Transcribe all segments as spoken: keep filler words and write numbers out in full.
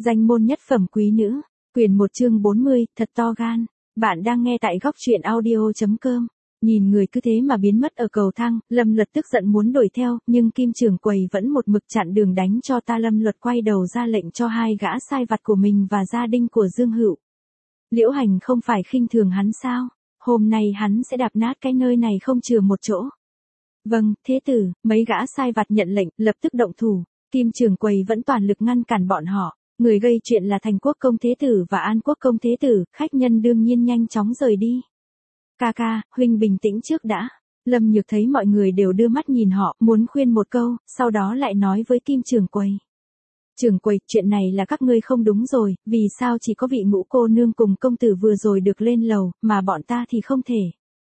Danh môn nhất phẩm quý nữ, quyền một chương bốn mươi, thật to gan. Bạn đang nghe tại góc truyện audio chấm com. Nhìn người cứ thế mà biến mất ở cầu thang, Lâm Luật tức giận muốn đuổi theo, nhưng Kim Trường Quầy vẫn một mực chặn đường đánh cho ta. Lâm Luật quay đầu ra lệnh cho hai gã sai vặt của mình và gia đình của Dương Hựu. Liễu Hành không phải khinh thường hắn sao? Hôm nay hắn sẽ đạp nát cái nơi này không chừa một chỗ. Vâng, thế tử. Mấy gã sai vặt nhận lệnh, lập tức động thủ. Kim Trường Quầy vẫn toàn lực ngăn cản bọn họ. Người gây chuyện là Thành Quốc công thế tử và An Quốc công thế tử, khách nhân đương nhiên nhanh chóng rời đi. Ca ca, huynh bình tĩnh trước đã. Lâm Nhược thấy mọi người đều đưa mắt nhìn họ, muốn khuyên một câu, sau đó lại nói với Kim Trường Quầy. Trường Quầy, chuyện này là các ngươi không đúng rồi, vì sao chỉ có vị ngũ cô nương cùng công tử vừa rồi được lên lầu, mà bọn ta thì không thể.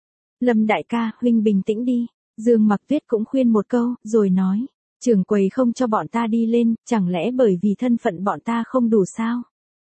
Lâm đại ca, huynh bình tĩnh đi. Dương Mặc Tuyết cũng khuyên một câu, rồi nói. Trường Quầy không cho bọn ta đi lên, chẳng lẽ bởi vì thân phận bọn ta không đủ sao?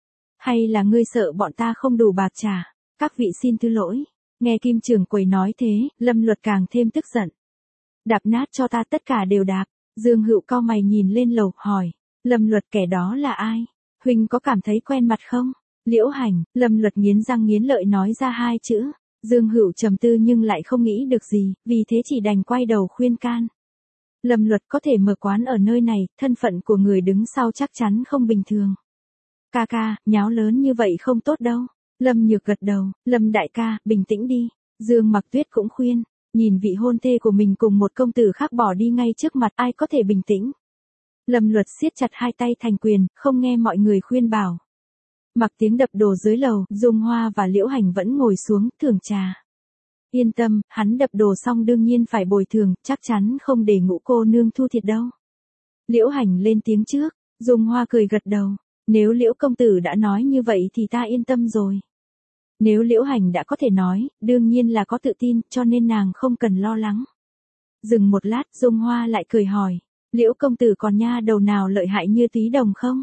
Hay là ngươi sợ bọn ta không đủ bạc trả? Các vị xin thứ lỗi. Nghe Kim Trường Quầy nói thế, Lâm Luật càng thêm tức giận. Đạp nát cho ta, tất cả đều đạp. Dương Hựu cau mày nhìn lên lầu, hỏi. Lâm Luật, kẻ đó là ai? Huynh có cảm thấy quen mặt không? Liễu Hành. Lâm Luật nghiến răng nghiến lợi nói ra hai chữ. Dương Hựu trầm tư nhưng lại không nghĩ được gì, vì thế chỉ đành quay đầu khuyên can. Lâm Luật, có thể mở quán ở nơi này, thân phận của người đứng sau chắc chắn không bình thường. Ca ca, nháo lớn như vậy không tốt đâu. Lâm Nhược gật đầu. Lâm đại ca, bình tĩnh đi. Dương Mặc Tuyết cũng khuyên. Nhìn vị hôn thê của mình cùng một công tử khác bỏ đi ngay trước mặt, ai có thể bình tĩnh. Lâm Luật siết chặt hai tay thành quyền, không nghe mọi người khuyên bảo. Mặc tiếng đập đồ dưới lầu, Dung Hoa và Liễu Hành vẫn ngồi xuống, thưởng trà. Yên tâm, hắn đập đồ xong đương nhiên phải bồi thường, chắc chắn không để ngũ cô nương thu thiệt đâu. Liễu Hành lên tiếng trước, Dung Hoa cười gật đầu. Nếu Liễu công tử đã nói như vậy thì ta yên tâm rồi. Nếu Liễu Hành đã có thể nói, đương nhiên là có tự tin, cho nên nàng không cần lo lắng. Dừng một lát, Dung Hoa lại cười hỏi. Liễu công tử còn nha đầu nào lợi hại như Túy Đồng không?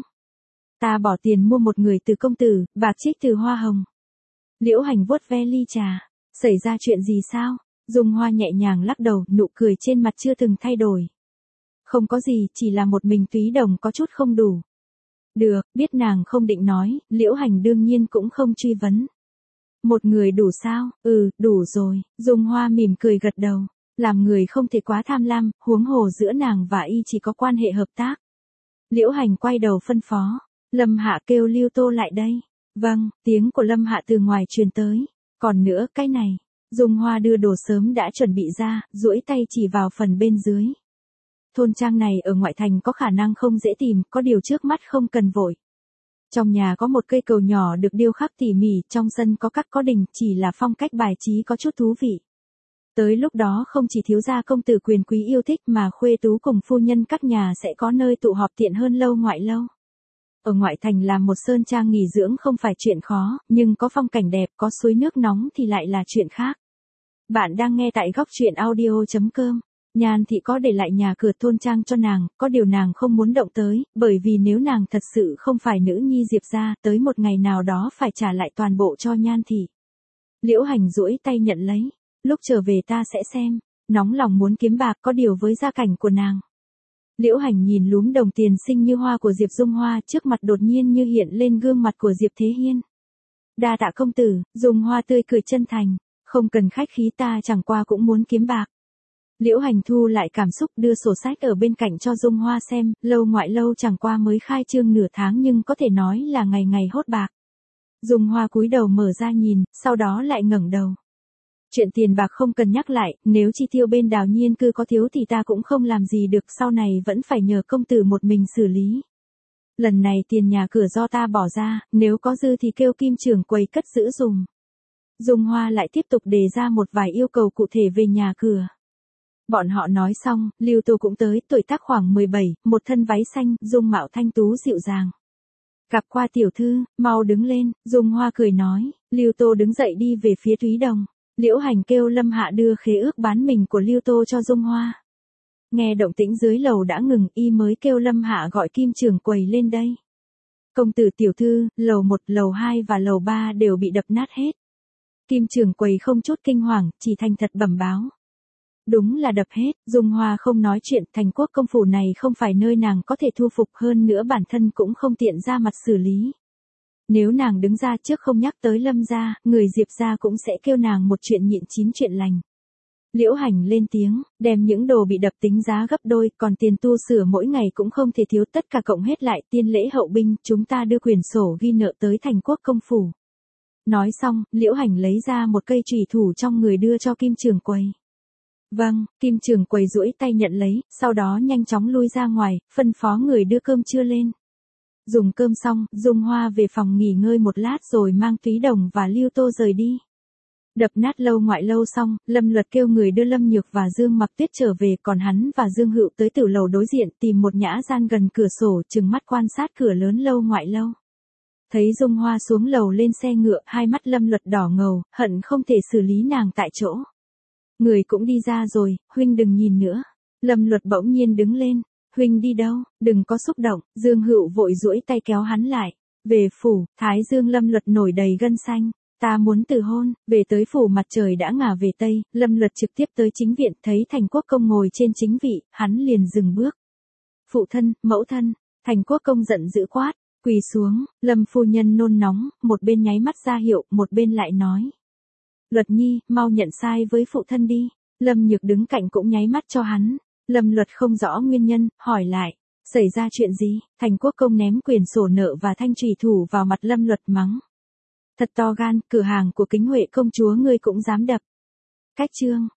Ta bỏ tiền mua một người từ công tử, bạc trích từ hoa hồng. Liễu Hành vuốt ve ly trà. Xảy ra chuyện gì sao? Dung Hoa nhẹ nhàng lắc đầu, nụ cười trên mặt chưa từng thay đổi. Không có gì, chỉ là một mình Túy Đồng có chút không đủ. Được, biết nàng không định nói, Liễu Hành đương nhiên cũng không truy vấn. Một người đủ sao? Ừ, đủ rồi. Dung Hoa mỉm cười gật đầu. Làm người không thể quá tham lam, huống hồ giữa nàng và y chỉ có quan hệ hợp tác. Liễu Hành quay đầu phân phó. Lâm Hạ kêu Lưu Tô lại đây. Vâng, tiếng của Lâm Hạ từ ngoài truyền tới. Còn nữa, cái này. Dung Hoa đưa đồ sớm đã chuẩn bị ra, duỗi tay chỉ vào phần bên dưới. Thôn trang này ở ngoại thành có khả năng không dễ tìm, có điều trước mắt không cần vội. Trong nhà có một cây cầu nhỏ được điêu khắc tỉ mỉ, trong sân có các có đình, chỉ là phong cách bài trí có chút thú vị. Tới lúc đó không chỉ thiếu gia công tử quyền quý yêu thích mà khuê tú cùng phu nhân các nhà sẽ có nơi tụ họp tiện hơn lâu ngoại lâu. Ở ngoại thành làm một sơn trang nghỉ dưỡng không phải chuyện khó, nhưng có phong cảnh đẹp, có suối nước nóng thì lại là chuyện khác. Bạn đang nghe tại góc truyện audio chấm com. Nhan Thị có để lại nhà cửa thôn trang cho nàng, có điều nàng không muốn động tới, bởi vì nếu nàng thật sự không phải nữ nhi Diệp gia, tới một ngày nào đó phải trả lại toàn bộ cho Nhan Thị. Liễu Hành duỗi tay nhận lấy. Lúc trở về ta sẽ xem. Nóng lòng muốn kiếm bạc, có điều với gia cảnh của nàng. Liễu Hành nhìn lúm đồng tiền xinh như hoa của Diệp Dung Hoa, trước mặt đột nhiên như hiện lên gương mặt của Diệp Thế Hiên. Đa tạ công tử. Dung Hoa tươi cười chân thành. Không cần khách khí, ta chẳng qua cũng muốn kiếm bạc. Liễu Hành thu lại cảm xúc, đưa sổ sách ở bên cạnh cho Dung Hoa xem, lâu ngoại lâu chẳng qua mới khai trương nửa tháng nhưng có thể nói là ngày ngày hốt bạc. Dung Hoa cúi đầu mở ra nhìn, sau đó lại ngẩng đầu. Chuyện tiền bạc không cần nhắc lại, nếu chi tiêu bên Đào Nhiên cư có thiếu thì ta cũng không làm gì được, sau này vẫn phải nhờ công tử một mình xử lý. Lần này tiền nhà cửa do ta bỏ ra, nếu có dư thì kêu Kim Trường Quầy cất giữ dùng. Dung Hoa lại tiếp tục đề ra một vài yêu cầu cụ thể về nhà cửa. Bọn họ nói xong, Lưu Tô cũng tới, tuổi tác khoảng mười bảy, một thân váy xanh, dung mạo thanh tú dịu dàng. Gặp qua tiểu thư, mau đứng lên. Dung Hoa cười nói. Lưu Tô đứng dậy đi về phía Túy Đồng. Liễu Hành kêu Lâm Hạ đưa khế ước bán mình của Lưu Tô cho Dung Hoa. Nghe động tĩnh dưới lầu đã ngừng, y mới kêu Lâm Hạ gọi Kim Trường Quầy lên đây. Công tử tiểu thư, lầu một, lầu hai và lầu ba đều bị đập nát hết. Kim Trường Quầy không chút kinh hoàng, chỉ thành thật bẩm báo. Đúng là đập hết, Dung Hoa không nói chuyện, thành quốc công phủ này không phải nơi nàng có thể thu phục, hơn nữa bản thân cũng không tiện ra mặt xử lý. Nếu nàng đứng ra trước không nhắc tới Lâm gia, người Diệp gia cũng sẽ kêu nàng một chuyện nhịn chín chuyện lành. Liễu Hành lên tiếng, đem những đồ bị đập tính giá gấp đôi, còn tiền tu sửa mỗi ngày cũng không thể thiếu, tất cả cộng hết lại, tiên lễ hậu binh, chúng ta đưa quyển sổ ghi nợ tới thành quốc công phủ. Nói xong, Liễu Hành lấy ra một cây chùy thủ trong người đưa cho Kim Trường Quầy. Vâng, Kim Trường Quầy duỗi tay nhận lấy, sau đó nhanh chóng lui ra ngoài, phân phó người đưa cơm trưa lên. Dùng cơm xong, Dung Hoa về phòng nghỉ ngơi một lát rồi mang Túy Đồng và Lưu Tô rời đi. Đập nát lâu ngoại lâu xong, Lâm Luật kêu người đưa Lâm Nhược và Dương Mặc Tuyết trở về, còn hắn và Dương Hựu tới tử lầu đối diện tìm một nhã gian gần cửa sổ, trừng mắt quan sát cửa lớn lâu ngoại lâu. Thấy Dung Hoa xuống lầu lên xe ngựa, hai mắt Lâm Luật đỏ ngầu, hận không thể xử lý nàng tại chỗ. Người cũng đi ra rồi, huynh đừng nhìn nữa. Lâm Luật bỗng nhiên đứng lên. Huynh đi đâu, đừng có xúc động, Dương Hựu vội duỗi tay kéo hắn lại. Về phủ, Thái Dương Lâm Luật nổi đầy gân xanh. Ta muốn từ hôn, về tới phủ mặt trời đã ngả về Tây, Lâm Luật trực tiếp tới chính viện, thấy Thành Quốc Công ngồi trên chính vị, hắn liền dừng bước. Phụ thân, mẫu thân, Thành Quốc Công giận dữ quát, quỳ xuống, Lâm phu nhân nôn nóng, một bên nháy mắt ra hiệu, một bên lại nói. Luật nhi, mau nhận sai với phụ thân đi, Lâm Nhược đứng cạnh cũng nháy mắt cho hắn. Lâm Luật không rõ nguyên nhân, hỏi lại, xảy ra chuyện gì? Thành Quốc Công ném quyển sổ nợ và thanh chùy thủ vào mặt Lâm Luật mắng. Thật to gan, cửa hàng của Kính Huệ công chúa ngươi cũng dám đập. Cách chương.